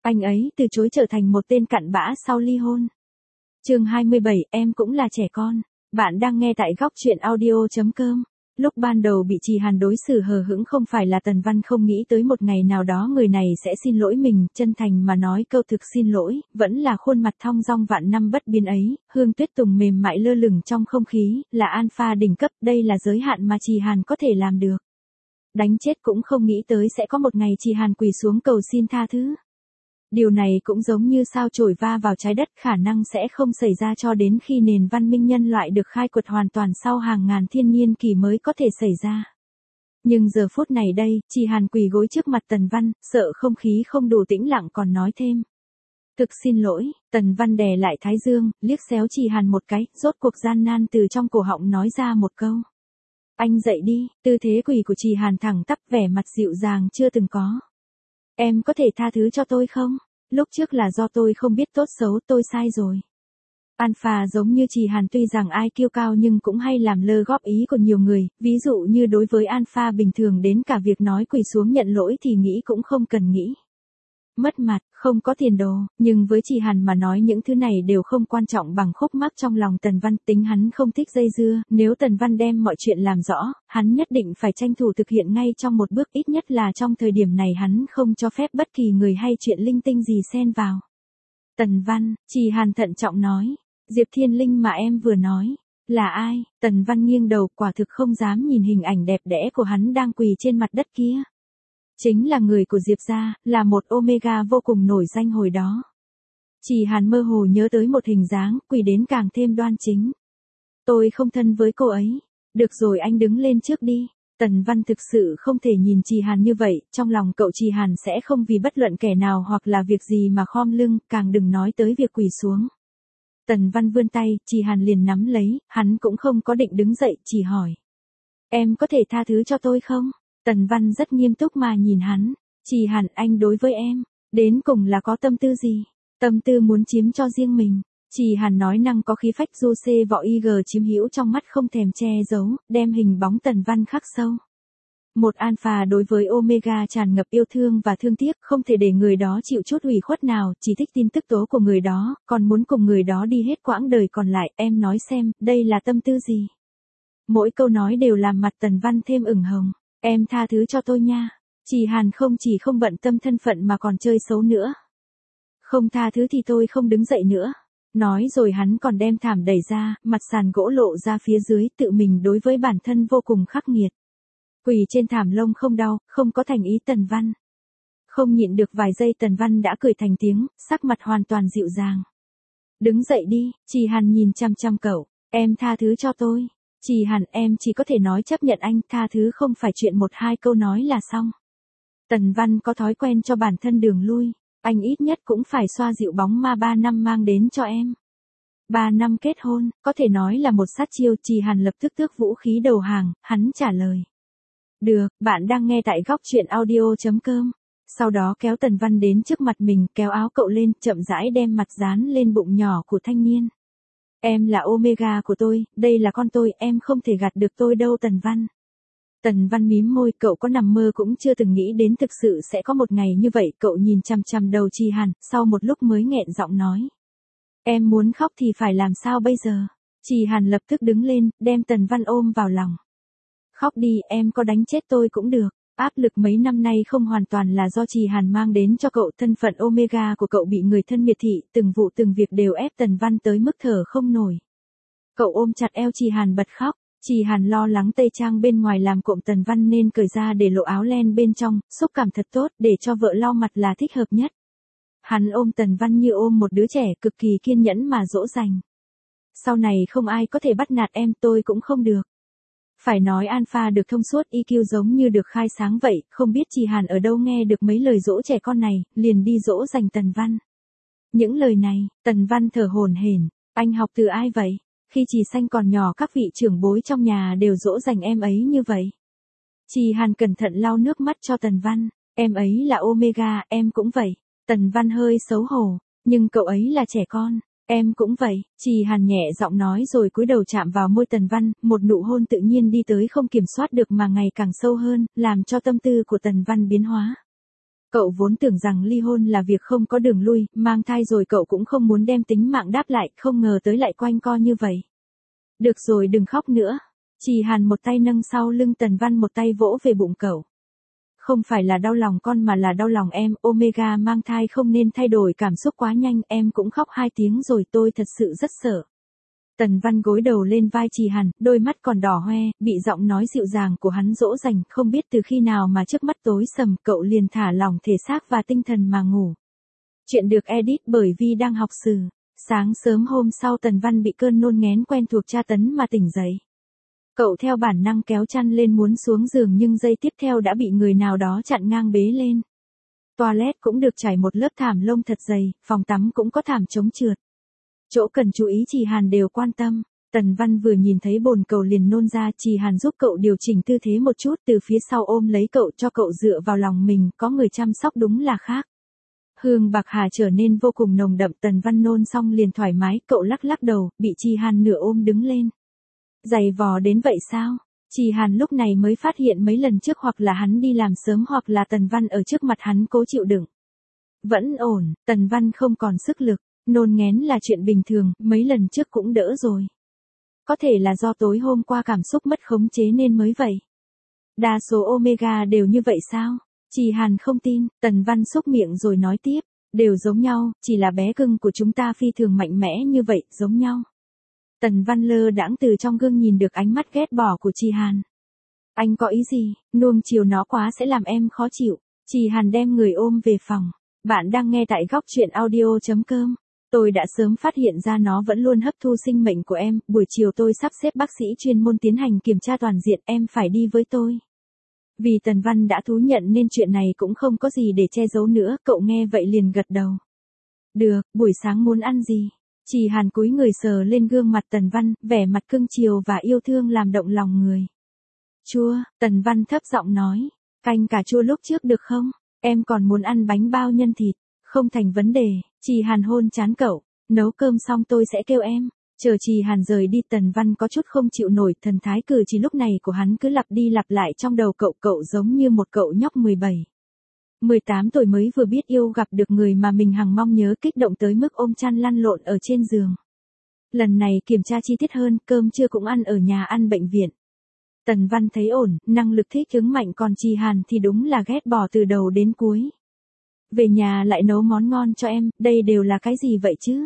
Anh ấy từ chối trở thành một tên cặn bã sau ly hôn. Chương 27, em cũng là trẻ con. Bạn đang nghe tại góc truyện audio.com. Lúc ban đầu bị Trì Hàn đối xử hờ hững không phải là Tần Văn không nghĩ tới một ngày nào đó người này sẽ xin lỗi mình, chân thành mà nói câu thực xin lỗi, vẫn là khuôn mặt thong dong vạn năm bất biến ấy, hương tuyết tùng mềm mại lơ lửng trong không khí, là alpha đỉnh cấp, đây là giới hạn mà Trì Hàn có thể làm được. Đánh chết cũng không nghĩ tới sẽ có một ngày Trì Hàn quỳ xuống cầu xin tha thứ. Điều này cũng giống như sao chổi va vào trái đất, khả năng sẽ không xảy ra cho đến khi nền văn minh nhân loại được khai quật hoàn toàn sau hàng ngàn thiên niên kỷ mới có thể xảy ra. Nhưng giờ phút này đây, Trì Hàn quỳ gối trước mặt Tần Văn, sợ không khí không đủ tĩnh lặng còn nói thêm. Thực xin lỗi, Tần Văn đè lại thái dương, liếc xéo Trì Hàn một cái, rốt cuộc gian nan từ trong cổ họng nói ra một câu. Anh dậy đi, tư thế quỳ của Trì Hàn thẳng tắp, vẻ mặt dịu dàng chưa từng có. Em có thể tha thứ cho tôi không? Lúc trước là do tôi không biết tốt xấu, tôi sai rồi. Alpha giống như Trì Hàn tuy rằng ai kiêu cao nhưng cũng hay làm lơ góp ý của nhiều người, ví dụ như đối với Alpha bình thường đến cả việc nói quỳ xuống nhận lỗi thì nghĩ cũng không cần nghĩ. Mất mặt, không có tiền đồ, nhưng với Trì Hàn mà nói những thứ này đều không quan trọng bằng khúc mắc trong lòng Tần Văn, tính hắn không thích dây dưa, nếu Tần Văn đem mọi chuyện làm rõ, hắn nhất định phải tranh thủ thực hiện ngay trong một bước, ít nhất là trong thời điểm này hắn không cho phép bất kỳ người hay chuyện linh tinh gì xen vào. Tần Văn, Trì Hàn thận trọng nói, Diệp Thiên Linh mà em vừa nói, là ai? Tần Văn nghiêng đầu, quả thực không dám nhìn hình ảnh đẹp đẽ của hắn đang quỳ trên mặt đất kia. Chính là người của Diệp gia, là một Omega vô cùng nổi danh hồi đó. Trì Hàn mơ hồ nhớ tới một hình dáng, quỳ đến càng thêm đoan chính. Tôi không thân với cô ấy. Được rồi, anh đứng lên trước đi. Tần Văn thực sự không thể nhìn Trì Hàn như vậy, trong lòng cậu Trì Hàn sẽ không vì bất luận kẻ nào hoặc là việc gì mà khom lưng, càng đừng nói tới việc quỳ xuống. Tần Văn vươn tay, Trì Hàn liền nắm lấy, hắn cũng không có định đứng dậy, chỉ hỏi. Em có thể tha thứ cho tôi không? Tần Văn rất nghiêm túc mà nhìn hắn. Trì Hàn, anh đối với em, đến cùng là có tâm tư gì? Tâm tư muốn chiếm cho riêng mình. Trì Hàn nói năng có khí phách, du xê võ y g chiếm hữu trong mắt không thèm che giấu, đem hình bóng Tần Văn khắc sâu. Một alpha đối với Omega tràn ngập yêu thương và thương tiếc, không thể để người đó chịu chút ủy khuất nào, chỉ thích tin tức tố của người đó, còn muốn cùng người đó đi hết quãng đời còn lại. Em nói xem, đây là tâm tư gì? Mỗi câu nói đều làm mặt Tần Văn thêm ửng hồng. Em tha thứ cho tôi nha. Trì Hàn không chỉ không bận tâm thân phận mà còn chơi xấu nữa. Không tha thứ thì tôi không đứng dậy nữa. Nói rồi hắn còn đem thảm đẩy ra, mặt sàn gỗ lộ ra phía dưới, tự mình đối với bản thân vô cùng khắc nghiệt. Quỳ trên thảm lông không đau, không có thành ý. Tần Văn. Không nhịn được vài giây Tần Văn đã cười thành tiếng, sắc mặt hoàn toàn dịu dàng. Đứng dậy đi, Trì Hàn nhìn chăm chăm cậu, em tha thứ cho tôi. Trì Hàn, em chỉ có thể nói chấp nhận anh, tha thứ không phải chuyện một hai câu nói là xong. Tần Văn có thói quen cho bản thân đường lui, anh ít nhất cũng phải xoa dịu bóng ma 3 năm mang đến cho em. 3 năm kết hôn, có thể nói là một sát chiêu. Trì Hàn lập tức tước vũ khí đầu hàng, hắn trả lời. Được, bạn đang nghe tại góc truyện audio.com. Sau đó kéo Tần Văn đến trước mặt mình, kéo áo cậu lên, chậm rãi đem mặt dán lên bụng nhỏ của thanh niên. Em là Omega của tôi, đây là con tôi, em không thể gạt được tôi đâu Tần Văn. Tần Văn mím môi, cậu có nằm mơ cũng chưa từng nghĩ đến thực sự sẽ có một ngày như vậy. Cậu nhìn chằm chằm đầu Trì Hàn, sau một lúc mới nghẹn giọng nói. Em muốn khóc thì phải làm sao bây giờ? Trì Hàn lập tức đứng lên, đem Tần Văn ôm vào lòng. Khóc đi, em có đánh chết tôi cũng được. Áp lực mấy năm nay không hoàn toàn là do Trì Hàn mang đến cho cậu, thân phận Omega của cậu bị người thân miệt thị, từng vụ từng việc đều ép Tần Văn tới mức thở không nổi. Cậu ôm chặt eo Trì Hàn bật khóc, Trì Hàn lo lắng tây trang bên ngoài làm cộm Tần Văn nên cởi ra để lộ áo len bên trong, xúc cảm thật tốt, để cho vợ lau mặt là thích hợp nhất. Hắn ôm Tần Văn như ôm một đứa trẻ, cực kỳ kiên nhẫn mà dỗ dành. Sau này không ai có thể bắt nạt em, tôi cũng không được. Phải nói Alpha được thông suốt, EQ giống như được khai sáng vậy, không biết Trì Hàn ở đâu nghe được mấy lời dỗ trẻ con này, liền đi dỗ dành Tần Văn. Những lời này, Tần Văn thở hổn hển, anh học từ ai vậy? Khi Trì Xanh còn nhỏ các vị trưởng bối trong nhà đều dỗ dành em ấy như vậy. Trì Hàn cẩn thận lau nước mắt cho Tần Văn, em ấy là Omega, em cũng vậy. Tần Văn hơi xấu hổ, nhưng cậu ấy là trẻ con. Em cũng vậy, Trì Hàn nhẹ giọng nói rồi cúi đầu chạm vào môi Tần Văn, một nụ hôn tự nhiên đi tới không kiểm soát được mà ngày càng sâu hơn, làm cho tâm tư của Tần Văn biến hóa. Cậu vốn tưởng rằng ly hôn là việc không có đường lui, mang thai rồi cậu cũng không muốn đem tính mạng đáp lại, không ngờ tới lại quanh co như vậy. Được rồi đừng khóc nữa. Trì Hàn một tay nâng sau lưng Tần Văn một tay vỗ về bụng cậu. Không phải là đau lòng con mà là đau lòng em, Omega mang thai không nên thay đổi cảm xúc quá nhanh, em cũng khóc 2 tiếng rồi, tôi thật sự rất sợ. Tần Văn gối đầu lên vai Trì Hàn, đôi mắt còn đỏ hoe, bị giọng nói dịu dàng của hắn dỗ dành, không biết từ khi nào mà trước mắt tối sầm, cậu liền thả lỏng thể xác và tinh thần mà ngủ. Chuyện được edit bởi Vi đang học sử. Sáng sớm hôm sau Tần Văn bị cơn nôn nghén quen thuộc tra tấn mà tỉnh dậy. Cậu theo bản năng kéo chăn lên muốn xuống giường nhưng giây tiếp theo đã bị người nào đó chặn ngang bế lên. Toilet cũng được trải một lớp thảm lông thật dày, phòng tắm cũng có thảm chống trượt. Chỗ cần chú ý Trì Hàn đều quan tâm. Tần Văn vừa nhìn thấy bồn cầu liền nôn ra, Trì Hàn giúp cậu điều chỉnh tư thế một chút, từ phía sau ôm lấy cậu cho cậu dựa vào lòng mình, có người chăm sóc đúng là khác. Hương bạc hà trở nên vô cùng nồng đậm, Tần Văn nôn xong liền thoải mái, cậu lắc lắc đầu, bị Trì Hàn nửa ôm đứng lên. Dày vò đến vậy sao? Trì Hàn lúc này mới phát hiện mấy lần trước hoặc là hắn đi làm sớm hoặc là Tần Văn ở trước mặt hắn cố chịu đựng. Vẫn ổn, Tần Văn không còn sức lực, nôn nghén là chuyện bình thường, mấy lần trước cũng đỡ rồi. Có thể là do tối hôm qua cảm xúc mất khống chế nên mới vậy. Đa số Omega đều như vậy sao? Trì Hàn không tin, Tần Văn xúc miệng rồi nói tiếp, đều giống nhau, chỉ là bé cưng của chúng ta phi thường mạnh mẽ như vậy, giống nhau. Tần Văn lơ đãng từ trong gương nhìn được ánh mắt ghét bỏ của Trì Hàn. Anh có ý gì, nuông chiều nó quá sẽ làm em khó chịu. Trì Hàn đem người ôm về phòng. Bạn đang nghe tại góc truyện audio.com. Tôi đã sớm phát hiện ra nó vẫn luôn hấp thu sinh mệnh của em, buổi chiều tôi sắp xếp bác sĩ chuyên môn tiến hành kiểm tra toàn diện, em phải đi với tôi. Vì Tần Văn đã thú nhận nên chuyện này cũng không có gì để che giấu nữa, cậu nghe vậy liền gật đầu. Được, buổi sáng muốn ăn gì? Trì Hàn cúi người sờ lên gương mặt Tần Văn, vẻ mặt cưng chiều và yêu thương làm động lòng người. Chua, Tần Văn thấp giọng nói, canh cà chua lúc trước được không? Em còn muốn ăn bánh bao nhân thịt, không thành vấn đề. Trì Hàn hôn trán cậu, nấu cơm xong tôi sẽ kêu em. Chờ Trì Hàn rời đi Tần Văn có chút không chịu nổi, thần thái cử chỉ lúc này của hắn cứ lặp đi lặp lại trong đầu cậu giống như một cậu nhóc 17, 18 tuổi mới vừa biết yêu gặp được người mà mình hằng mong nhớ, kích động tới mức ôm chăn lăn lộn ở trên giường. Lần này kiểm tra chi tiết hơn, cơm trưa cũng ăn ở nhà ăn bệnh viện. Tần Văn thấy ổn, năng lực thích ứng mạnh, còn Trì Hàn thì đúng là ghét bỏ từ đầu đến cuối. Về nhà lại nấu món ngon cho em, đây đều là cái gì vậy chứ?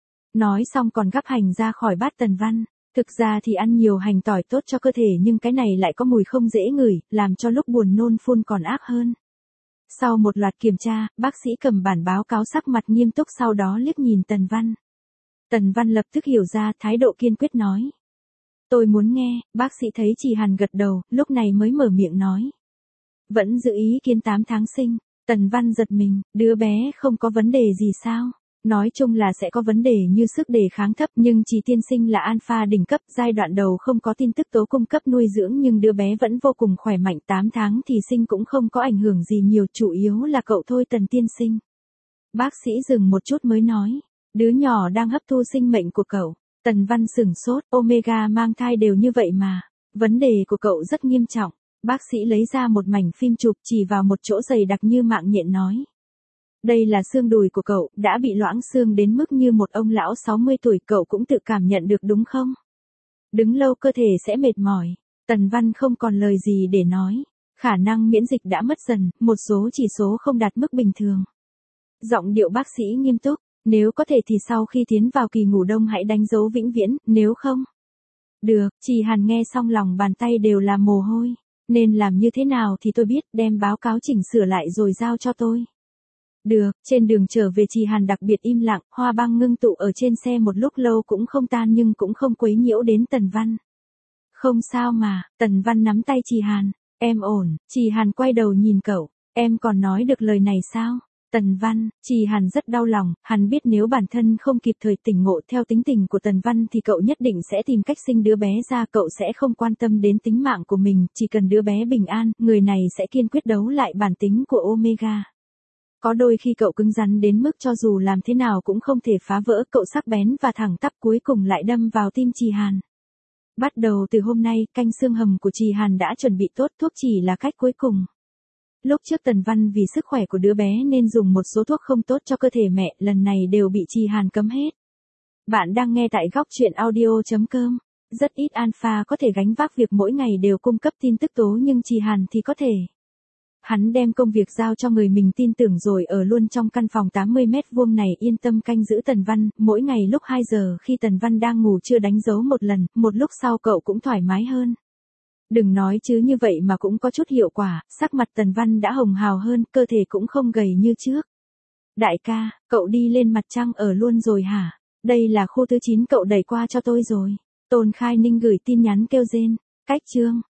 Nói xong còn gắp hành ra khỏi bát Tần Văn. Thực ra thì ăn nhiều hành tỏi tốt cho cơ thể nhưng cái này lại có mùi không dễ ngửi, làm cho lúc buồn nôn phun còn ác hơn. Sau một loạt kiểm tra, bác sĩ cầm bản báo cáo sắc mặt nghiêm túc, sau đó liếc nhìn Tần Văn. Tần Văn lập tức hiểu ra, thái độ kiên quyết nói. Tôi muốn nghe. Bác sĩ thấy Trì Hàn gật đầu, lúc này mới mở miệng nói. Vẫn giữ ý kiến 8 tháng sinh. Tần Văn giật mình, đứa bé không có vấn đề gì sao? Nói chung là sẽ có vấn đề như sức đề kháng thấp, nhưng Trì tiên sinh là alpha đỉnh cấp, giai đoạn đầu không có tin tức tố cung cấp nuôi dưỡng nhưng đứa bé vẫn vô cùng khỏe mạnh, 8 tháng thì sinh cũng không có ảnh hưởng gì nhiều, chủ yếu là cậu thôi Tần tiên sinh. Bác sĩ dừng một chút mới nói, đứa nhỏ đang hấp thu sinh mệnh của cậu. Tần Văn sửng sốt, Omega mang thai đều như vậy mà. Vấn đề của cậu rất nghiêm trọng. Bác sĩ lấy ra một mảnh phim chụp chỉ vào một chỗ dày đặc như mạng nhện nói. Đây là xương đùi của cậu, đã bị loãng xương đến mức như một ông lão 60 tuổi, cậu cũng tự cảm nhận được đúng không? Đứng lâu cơ thể sẽ mệt mỏi. Tần Văn không còn lời gì để nói. Khả năng miễn dịch đã mất dần, một số chỉ số không đạt mức bình thường. Giọng điệu bác sĩ nghiêm túc, nếu có thể thì sau khi tiến vào kỳ ngủ đông hãy đánh dấu vĩnh viễn, nếu không. Được, Trì Hàn nghe xong lòng bàn tay đều là mồ hôi. Nên làm như thế nào thì tôi biết, đem báo cáo chỉnh sửa lại rồi giao cho tôi. Được, trên đường trở về Trì Hàn đặc biệt im lặng, hoa băng ngưng tụ ở trên xe một lúc lâu cũng không tan nhưng cũng không quấy nhiễu đến Tần Văn. Không sao mà, Tần Văn nắm tay Trì Hàn, em ổn. Trì Hàn quay đầu nhìn cậu, em còn nói được lời này sao? Tần Văn, Trì Hàn rất đau lòng, hắn biết nếu bản thân không kịp thời tỉnh ngộ theo tính tình của Tần Văn thì cậu nhất định sẽ tìm cách sinh đứa bé ra, cậu sẽ không quan tâm đến tính mạng của mình, chỉ cần đứa bé bình an, người này sẽ kiên quyết đấu lại bản tính của Omega. Có đôi khi cậu cứng rắn đến mức cho dù làm thế nào cũng không thể phá vỡ, cậu sắc bén và thẳng tắp cuối cùng lại đâm vào tim Trì Hàn. Bắt đầu từ hôm nay, canh xương hầm của Trì Hàn đã chuẩn bị tốt, thuốc chỉ là cách cuối cùng. Lúc trước Tần Văn vì sức khỏe của đứa bé nên dùng một số thuốc không tốt cho cơ thể mẹ, lần này đều bị Trì Hàn cấm hết. Bạn đang nghe tại góc chuyện audio.com. Rất ít alpha có thể gánh vác việc mỗi ngày đều cung cấp tin tức tố nhưng Trì Hàn thì có thể. Hắn đem công việc giao cho người mình tin tưởng rồi ở luôn trong căn phòng 80 mét vuông này yên tâm canh giữ Tần Văn, mỗi ngày lúc 2 giờ khi Tần Văn đang ngủ chưa đánh dấu một lần, một lúc sau cậu cũng thoải mái hơn. Đừng nói chứ như vậy mà cũng có chút hiệu quả, sắc mặt Tần Văn đã hồng hào hơn, cơ thể cũng không gầy như trước. Đại ca, cậu đi lên mặt trăng ở luôn rồi hả? Đây là khu thứ 9 cậu đẩy qua cho tôi rồi. Tôn Khai Ninh gửi tin nhắn kêu rên. Cách chương.